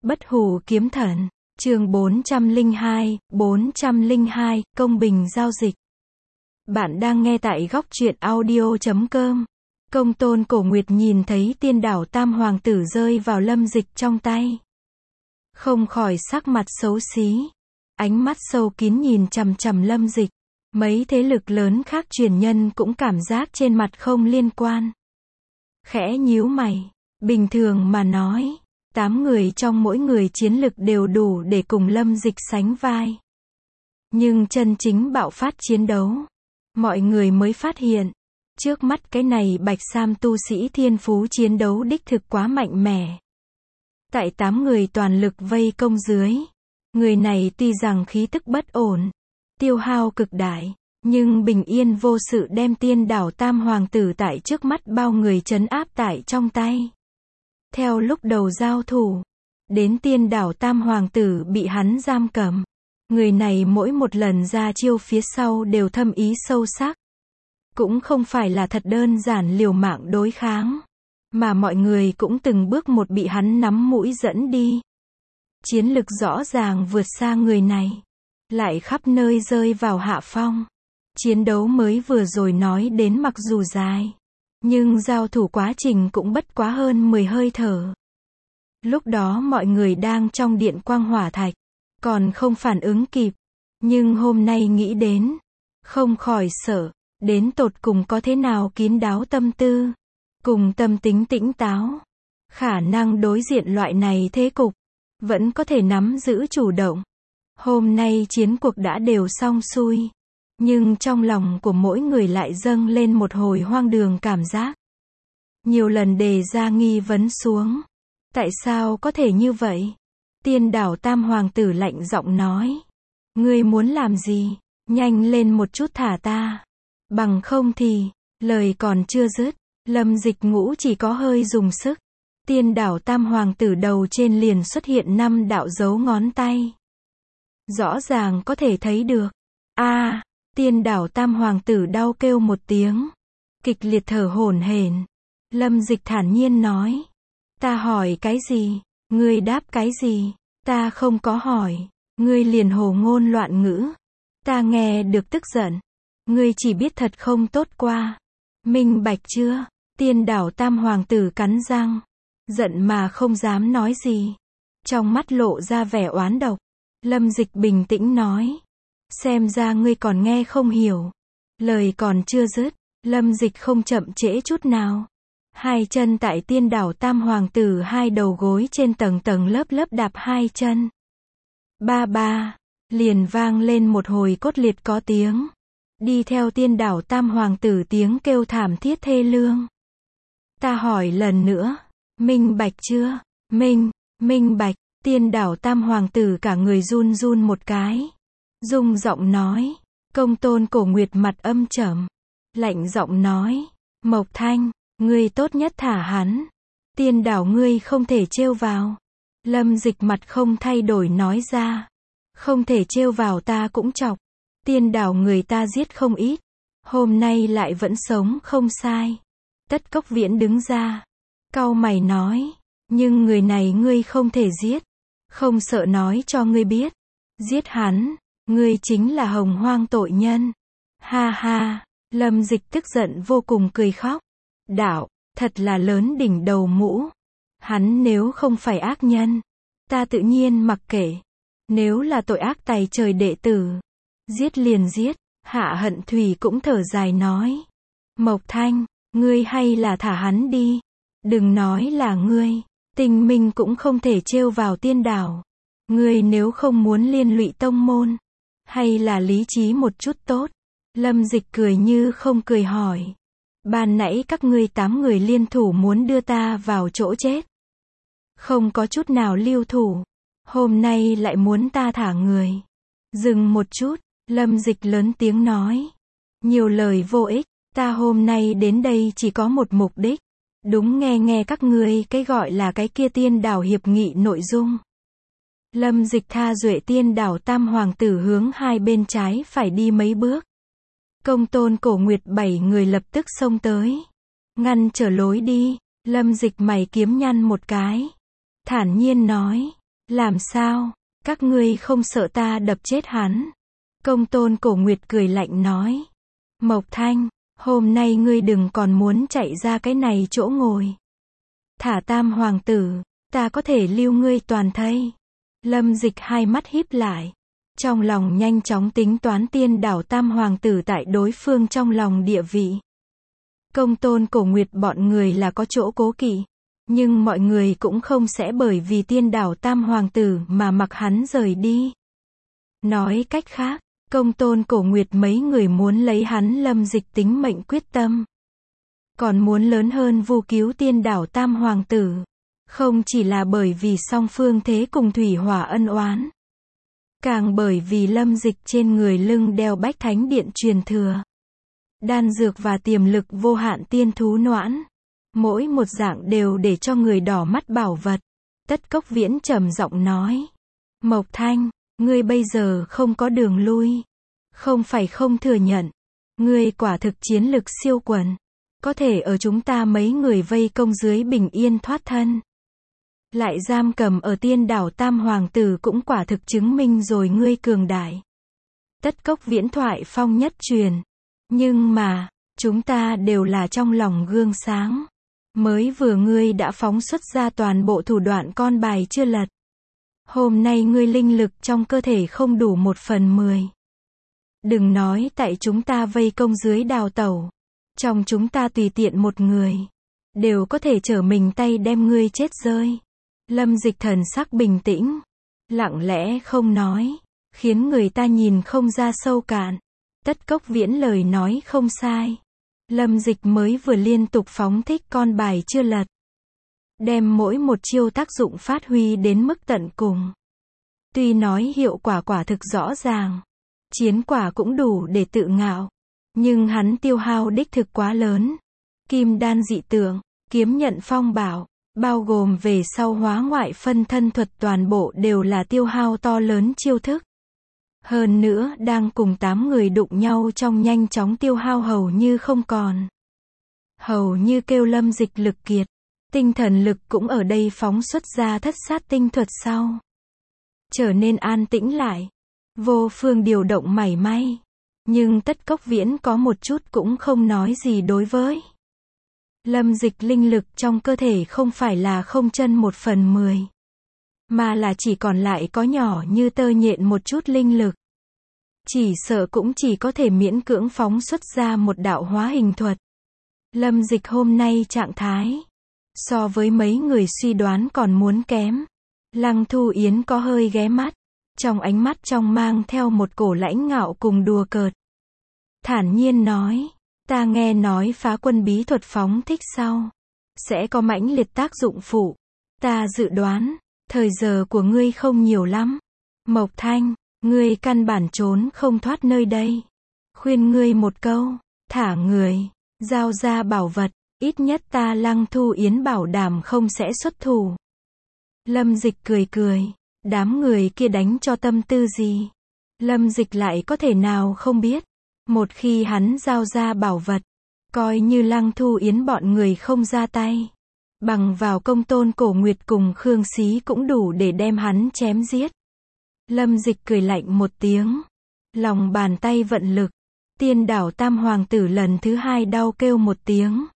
Bất hủ kiếm thần, chương 402, công bình giao dịch. Bạn đang nghe tại góc truyện audio.com. Công tôn Cổ Nguyệt nhìn thấy tiên đảo tam hoàng tử rơi vào Lâm Dịch trong tay, không khỏi sắc mặt xấu xí, ánh mắt sâu kín nhìn chằm chằm Lâm Dịch. Mấy thế lực lớn khác truyền nhân cũng cảm giác trên mặt không liên quan, khẽ nhíu mày. Bình thường mà nói, 8 người trong mỗi người chiến lực đều đủ để cùng Lâm Dịch sánh vai. Nhưng chân chính bạo phát chiến đấu, mọi người mới phát hiện, trước mắt cái này bạch sam tu sĩ thiên phú chiến đấu đích thực quá mạnh mẽ. Tại 8 người toàn lực vây công dưới, người này tuy rằng khí tức bất ổn, tiêu hao cực đại, nhưng bình yên vô sự đem tiên đảo tam hoàng tử tại trước mắt bao người trấn áp tại trong tay. Theo lúc đầu giao thủ, đến tiên đảo tam hoàng tử bị hắn giam cầm, người này mỗi một lần ra chiêu phía sau đều thâm ý sâu sắc. Cũng không phải là thật đơn giản liều mạng đối kháng, mà mọi người cũng từng bước một bị hắn nắm mũi dẫn đi. Chiến lực rõ ràng vượt xa người này, lại khắp nơi rơi vào hạ phong. Chiến đấu mới vừa rồi nói đến mặc dù dài, nhưng giao thủ quá trình cũng bất quá hơn 10 hơi thở. Lúc đó mọi người đang trong điện quang hỏa thạch, còn không phản ứng kịp. Nhưng hôm nay nghĩ đến, không khỏi sợ, đến tột cùng có thế nào kín đáo tâm tư, cùng tâm tính tĩnh táo, khả năng đối diện loại này thế cục, vẫn có thể nắm giữ chủ động. Hôm nay chiến cuộc đã đều xong xuôi, nhưng trong lòng của mỗi người lại dâng lên một hồi hoang đường cảm giác. Nhiều lần đề ra nghi vấn xuống. Tại sao có thể như vậy? Tiên đảo tam hoàng tử lạnh giọng nói. Ngươi muốn làm gì? Nhanh lên một chút thả ta. Bằng không thì, lời còn chưa dứt, Lâm Dịch ngũ chỉ có hơi dùng sức. Tiên đảo tam hoàng tử đầu trên liền xuất hiện 5 đạo dấu ngón tay. Rõ ràng có thể thấy được. Tiên đảo tam hoàng tử đau kêu một tiếng, kịch liệt thở hổn hển. Lâm Dịch thản nhiên nói. Ta hỏi cái gì? Ngươi đáp cái gì? Ta không có hỏi. Ngươi liền hồ ngôn loạn ngữ. Ta nghe được tức giận. Ngươi chỉ biết thật không tốt qua. Minh bạch chưa? Tiên đảo tam hoàng tử cắn răng, giận mà không dám nói gì, trong mắt lộ ra vẻ oán độc. Lâm Dịch bình tĩnh nói. Xem ra ngươi còn nghe không hiểu. Lời còn chưa dứt, Lâm Dịch không chậm trễ chút nào. Hai chân tại tiên đảo tam hoàng tử hai đầu gối trên tầng tầng lớp lớp đạp hai chân. Ba, liền vang lên một hồi cốt liệt có tiếng. Đi theo tiên đảo tam hoàng tử tiếng kêu thảm thiết thê lương. Ta hỏi lần nữa, minh bạch chưa? Minh bạch. Tiên đảo tam hoàng tử cả người run run một cái, rung giọng nói. Công tôn Cổ Nguyệt mặt âm trầm, lạnh giọng nói. Mộc Thanh, ngươi tốt nhất thả hắn. Tiên đảo ngươi không thể trêu vào. Lâm Dịch mặt không thay đổi nói ra. Không thể trêu vào ta cũng chọc. Tiên đảo người ta giết không ít, hôm nay lại vẫn sống không sai. Tất Cốc Viễn đứng ra, cau mày nói. Nhưng người này ngươi không thể giết. Không sợ nói cho ngươi biết. Giết hắn, ngươi chính là hồng hoang tội nhân. Ha ha, Lâm Dịch tức giận vô cùng cười khóc. Đạo, thật là lớn đỉnh đầu mũ. Hắn nếu không phải ác nhân, ta tự nhiên mặc kệ. Nếu là tội ác tày trời đệ tử, giết liền giết. Hạ Hận Thủy cũng thở dài nói. Mộc Thanh, ngươi hay là thả hắn đi. Đừng nói là ngươi, Tinh Minh cũng không thể trêu vào tiên đảo. Ngươi nếu không muốn liên lụy tông môn, hay là lý trí một chút tốt. Lâm Dịch cười như không cười hỏi. Ban nãy các ngươi 8 người liên thủ muốn đưa ta vào chỗ chết, không có chút nào lưu thủ. Hôm nay lại muốn ta thả người. Dừng một chút, Lâm Dịch lớn tiếng nói. Nhiều lời vô ích, ta hôm nay đến đây chỉ có một mục đích. Đúng nghe các ngươi cái gọi là cái kia tiên đảo hiệp nghị nội dung. Lâm Dịch tha duệ tiên đảo tam hoàng tử hướng hai bên trái phải đi mấy bước. Công tôn Cổ Nguyệt 7 người lập tức xông tới, ngăn trở lối đi. Lâm Dịch mày kiếm nhăn một cái, thản nhiên nói. Làm sao? Các ngươi không sợ ta đập chết hắn? Công tôn Cổ Nguyệt cười lạnh nói. Mộc Thanh, hôm nay ngươi đừng còn muốn chạy ra cái này chỗ ngồi. Thả Tam hoàng tử, ta có thể lưu ngươi toàn thây. Lâm Dịch hai mắt híp lại. Trong lòng nhanh chóng tính toán Tiên đảo Tam hoàng tử tại đối phương trong lòng địa vị. Công tôn Cổ Nguyệt bọn người là có chỗ cố kỵ. Nhưng mọi người cũng không sẽ bởi vì Tiên đảo Tam hoàng tử mà mặc hắn rời đi. Nói cách khác, công tôn Cổ Nguyệt mấy người muốn lấy hắn Lâm Dịch tính mệnh quyết tâm. Còn muốn lớn hơn vu cứu Tiên đảo Tam hoàng tử. Không chỉ là bởi vì song phương thế cùng thủy hỏa ân oán. Càng bởi vì Lâm Dịch trên người lưng đeo Bách Thánh Điện truyền thừa. Đan dược và tiềm lực vô hạn tiên thú noãn. Mỗi một dạng đều để cho người đỏ mắt bảo vật. Tất Cốc Viễn trầm giọng nói. Mộc Thanh, ngươi bây giờ không có đường lui. Không phải không thừa nhận. Ngươi quả thực chiến lực siêu quần. Có thể ở chúng ta mấy người vây công dưới bình yên thoát thân. Lại giam cầm ở Tiên đảo Tam hoàng tử cũng quả thực chứng minh rồi ngươi cường đại. Tất Cốc Viễn thoại phong nhất truyền. Nhưng mà, chúng ta đều là trong lòng gương sáng. Mới vừa ngươi đã phóng xuất ra toàn bộ thủ đoạn con bài chưa lật. Hôm nay ngươi linh lực trong cơ thể không đủ 1/10. Đừng nói tại chúng ta vây công dưới đào tẩu. Trong chúng ta tùy tiện một người. Đều có thể trở mình tay đem ngươi chết rơi. Lâm Dịch thần sắc bình tĩnh. Lặng lẽ không nói. Khiến người ta nhìn không ra sâu cạn. Tất Cốc Viễn lời nói không sai. Lâm Dịch mới vừa liên tục phóng thích con bài chưa lật. Đem mỗi một chiêu tác dụng phát huy đến mức tận cùng. Tuy nói hiệu quả quả thực rõ ràng. Chiến quả cũng đủ để tự ngạo. Nhưng hắn tiêu hao đích thực quá lớn. Kim đan dị tượng, kiếm nhận phong bảo, bao gồm về sau hóa ngoại phân thân thuật toàn bộ đều là tiêu hao to lớn chiêu thức. Hơn nữa đang cùng 8 người đụng nhau trong nhanh chóng tiêu hao hầu như không còn. Hầu như kêu Lâm Dịch lực kiệt. Tinh thần lực cũng ở đây phóng xuất ra thất sát tinh thuật sau. Trở nên an tĩnh lại. Vô phương điều động mảy may. Nhưng Tất Cốc Viễn có một chút cũng không nói gì đối với. Lâm Dịch linh lực trong cơ thể không phải là không chân 1/10. Mà là chỉ còn lại có nhỏ như tơ nhện một chút linh lực. Chỉ sợ cũng chỉ có thể miễn cưỡng phóng xuất ra một đạo hóa hình thuật. Lâm Dịch hôm nay trạng thái. So với mấy người suy đoán còn muốn kém. Lăng Thu Yến có hơi ghé mắt. Trong ánh mắt trong mang theo một cổ lãnh ngạo cùng đùa cợt. Thản nhiên nói. Ta nghe nói phá quân bí thuật phóng thích sau. Sẽ có mãnh liệt tác dụng phụ. Ta dự đoán. Thời giờ của ngươi không nhiều lắm. Mộc Thanh, ngươi căn bản trốn không thoát nơi đây. Khuyên ngươi một câu. Thả người. Giao ra bảo vật. Ít nhất ta Lăng Thu Yến bảo đảm không sẽ xuất thủ. Lâm Dịch cười cười. Đám người kia đánh cho tâm tư gì? Lâm Dịch lại có thể nào không biết. Một khi hắn giao ra bảo vật. Coi như Lăng Thu Yến bọn người không ra tay. Bằng vào công tôn Cổ Nguyệt cùng Khương Xí cũng đủ để đem hắn chém giết. Lâm Dịch cười lạnh một tiếng. Lòng bàn tay vận lực. Tiên đảo Tam hoàng tử lần thứ 2 đau kêu một tiếng.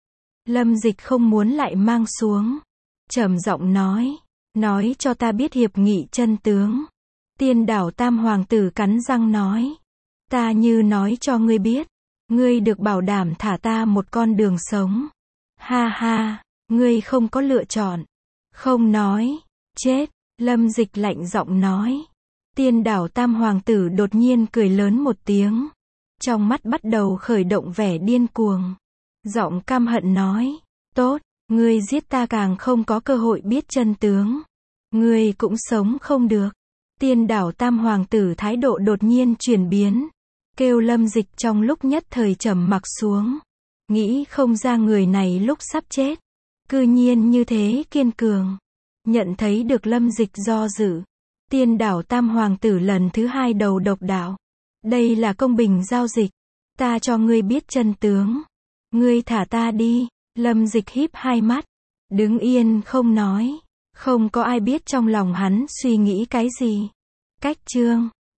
Lâm Dịch không muốn lại mang xuống. Trầm giọng nói. Nói cho ta biết hiệp nghị chân tướng. Tiên đảo Tam hoàng tử cắn răng nói. Ta như nói cho ngươi biết. Ngươi được bảo đảm thả ta một con đường sống. Ha ha, ngươi không có lựa chọn. Không nói. Chết. Lâm Dịch lạnh giọng nói. Tiên đảo Tam hoàng tử đột nhiên cười lớn một tiếng. Trong mắt bắt đầu khởi động vẻ điên cuồng. Giọng căm hận nói. Tốt, ngươi giết ta càng không có cơ hội biết chân tướng. Ngươi cũng sống không được. Tiên đảo Tam hoàng tử thái độ đột nhiên chuyển biến. Kêu Lâm Dịch trong lúc nhất thời trầm mặc xuống. Nghĩ không ra người này lúc sắp chết. Cư nhiên như thế kiên cường. Nhận thấy được Lâm Dịch do dự. Tiên đảo Tam hoàng tử lần thứ 2 đầu độc đạo. Đây là công bình giao dịch. Ta cho ngươi biết chân tướng. Ngươi thả ta đi. Lâm Dịch híp hai mắt. Đứng yên không nói. Không có ai biết trong lòng hắn suy nghĩ cái gì. Cách chương